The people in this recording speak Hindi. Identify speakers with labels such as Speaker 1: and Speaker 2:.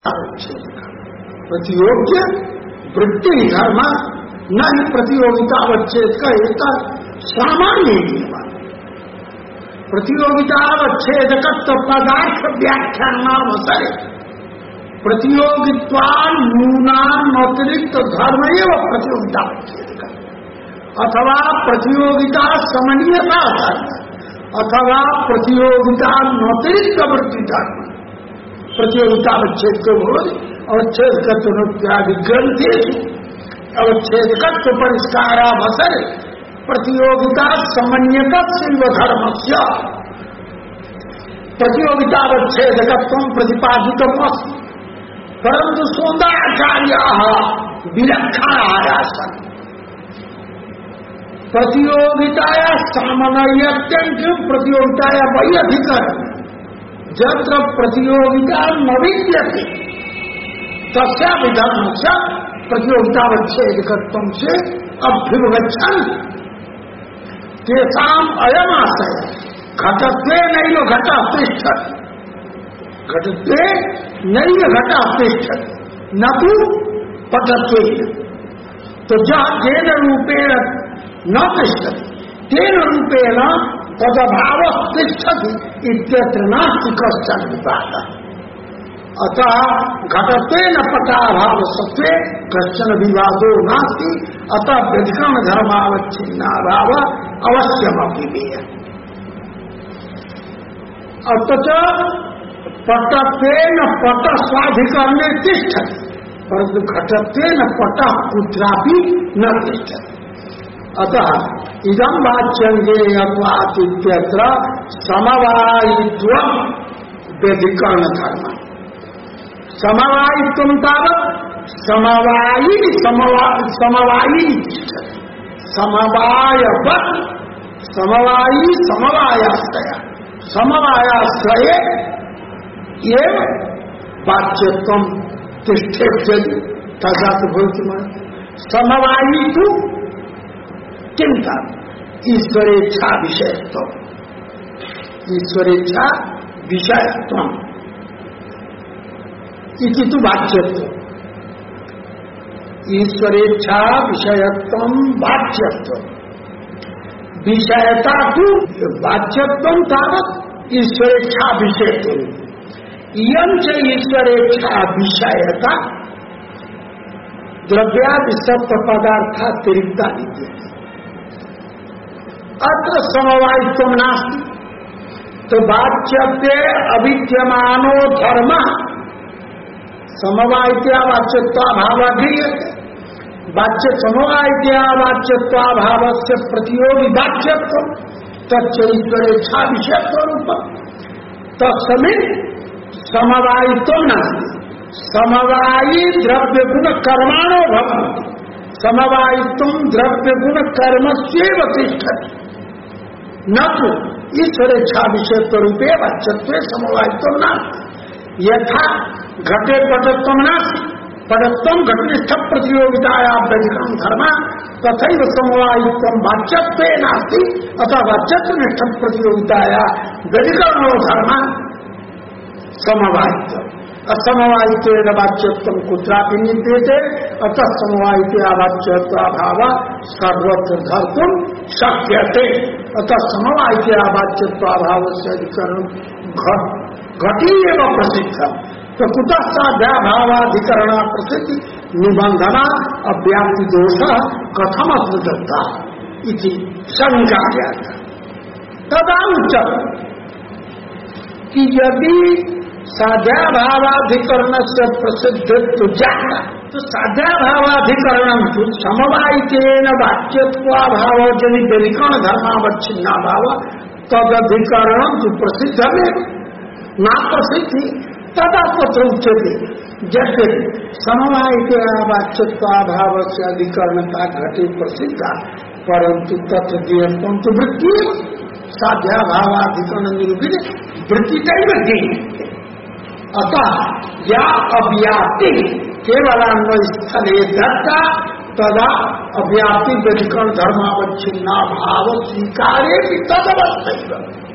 Speaker 1: प्रतियोग्य वृत्ति धर्म न ही प्रतियोगितावच्छेद का एक सामान्य नियम। प्रतियोगितावच्छेद पदार्थ व्याख्यान अवसरे प्रतियोगित्वान्यूनातिरिक्त धर्म एवं प्रतियोगितावच्छेद अथवा प्रतियोगिता समन्वयता धर्म अथवा प्रतियोगिता नतिरिक्त वृत्ति धर्म प्रतियोगितावच्छेद को बोल अवच्छेद ग्रंथेषु अवच्छेद परिष्कारावसर प्रतियोगिता समन्वयत धर्म से प्रतियोगितावच्छेदकत्वं प्रतिपादितमस्ति परंतु शोधाचार्याः विलक्षणाः सन्ति। प्रतियोगिताया सामान्यत्वं प्रतियोगिताया वैयधिकरण यत्र प्रतियोगिता न विद्यते तस्या विधर्मस्य प्रतियोगितावच्छेदकत्वं से अभ्युपगच्छन् तेषाम् अयम् आशय घटत्वे नैव घटः तिष्ठति घटत्वे नैव घटः तिष्ठति न तु पटत्वेन। तो जेन रूपेण न तिष्ठति तेन रूपेण तदभावः तिष्ठति इत्यत्र नास्ति कश्चन विवादः। अतः घटत्वेन पटाभावसत्त्वे कश्चन विवादो नास्ति। अतः व्यधिकरण धर्मावच्छिन्नाभाव अवश्यमपि वेयः। अतच पटत्वेन पटस्वाधिकरणे तिष्ठति परंतु घटत्वेन पटः कुत्रापि न तिष्ठति। अतः इदं वाच्यंगेयत्वात् इत्यत्र समवायित्वं व्यधिकरण धर्म। समवायित्वं तावत् समवायी तिष्ठति समवायवत् समवायी समवायाश्रय समवायाश्रये एव वाच्यत्वं तिष्ठति तथा तो भवति। समवायी तु किंता ईश्वरेच्छा विषयत्वम् ईश्वरेच्छा विषयत्वम् इति तु वाच्यत्वम् ईश्वरेच्छा विषयत्वं वाच्यत्वम् विषयता तु वाच्यत्वं तावत् ईश्वरेच्छा विषयत्वम् इयं च ईश्वरेच्छा विषयता द्रव्यादि सप्त पदार्थातिरिक्ता विद्यते। अत्र समवायित्वं नास्ति। तो वाच्यत्वे अविद्यमानो धर्म समवायित्या वाच्यत्वाभावः क्रियते। वाच्य समवायित्या वाच्यत्वाभावस्य प्रतियोगी वाच्यत्वं तच्च ईश्वरेच्छा विषयत्वरूपं तस्मिन् समवायित्वं नास्ति। समवायी द्रव्य गुण कर्माणो भवन्ति समवायित्वं द्रव्य गुण कर्मस्यैव तिष्ठति न तु ईश्वरेच्छा विषयत्वरूपे वाच्यत्वे समवायित्वं नास्ति। यथा घटे पटत्वं नास्ति पटत्वं घटनिष्ठ प्रतियोगिताया व्यधिकरण धर्म तथैव समवायित्वं वाच्यत्वे नास्ति। अतः वाच्यत्वनिष्ठ प्रतियोगिताया व्यधिकरणो धर्म समवायित्वम् असमवायित्वेन वाच्यत्वं कुत्रापि निद्यते। अतः समवायित्या वाच्यत्वाभावः सर्वत्र धर्तुं शक्यते। अतः समवायित्या वाच्यत्वाभावस्य अधिकरणं घटी एव प्रसिद्धम्। तो कुतः साध्याभावाधिकरणा प्रसिद्धि निबंधना अव्याप्ति दोषः कथम अस्मृतः इति शंका जाता। तदा उच्यते कि यदि साध्याभावाधिकरण से प्रसिद्धित्व जाता तो साध्याभावाधिकरण तो समवायितेन वाच्यत्वाभाव यदि व्यधिकरण धर्मावच्छिन्नाभाव तदधिकरण तो प्रसिद्धमेव न प्रसिद्धि तदा तत्र उच्यते। जैसे समवायित्या वाच्यत्वाभाव से अधिकरणता घटे प्रसिद्धा परंतु तत्र देहत्वं तो वृत्ति साध्याभावाधिकरण निरूपित वृत्ति कैव ज्ञेयते। अतः या अव्याप्ति केवलान्वय स्थले दत्ता तदा अव्याप्ति व्यधिकरण धर्मावच्छिन्नाभाव स्वीकारे तदवस्थैव